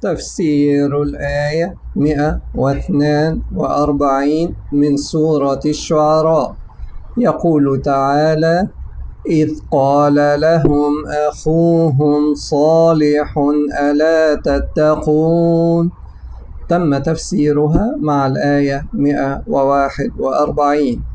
تفسير الآية 142 من سورة الشعراء. يقول تعالى: إذ قال لهم أخوهم صالح ألا تتقون. تم تفسيرها مع الآية 141.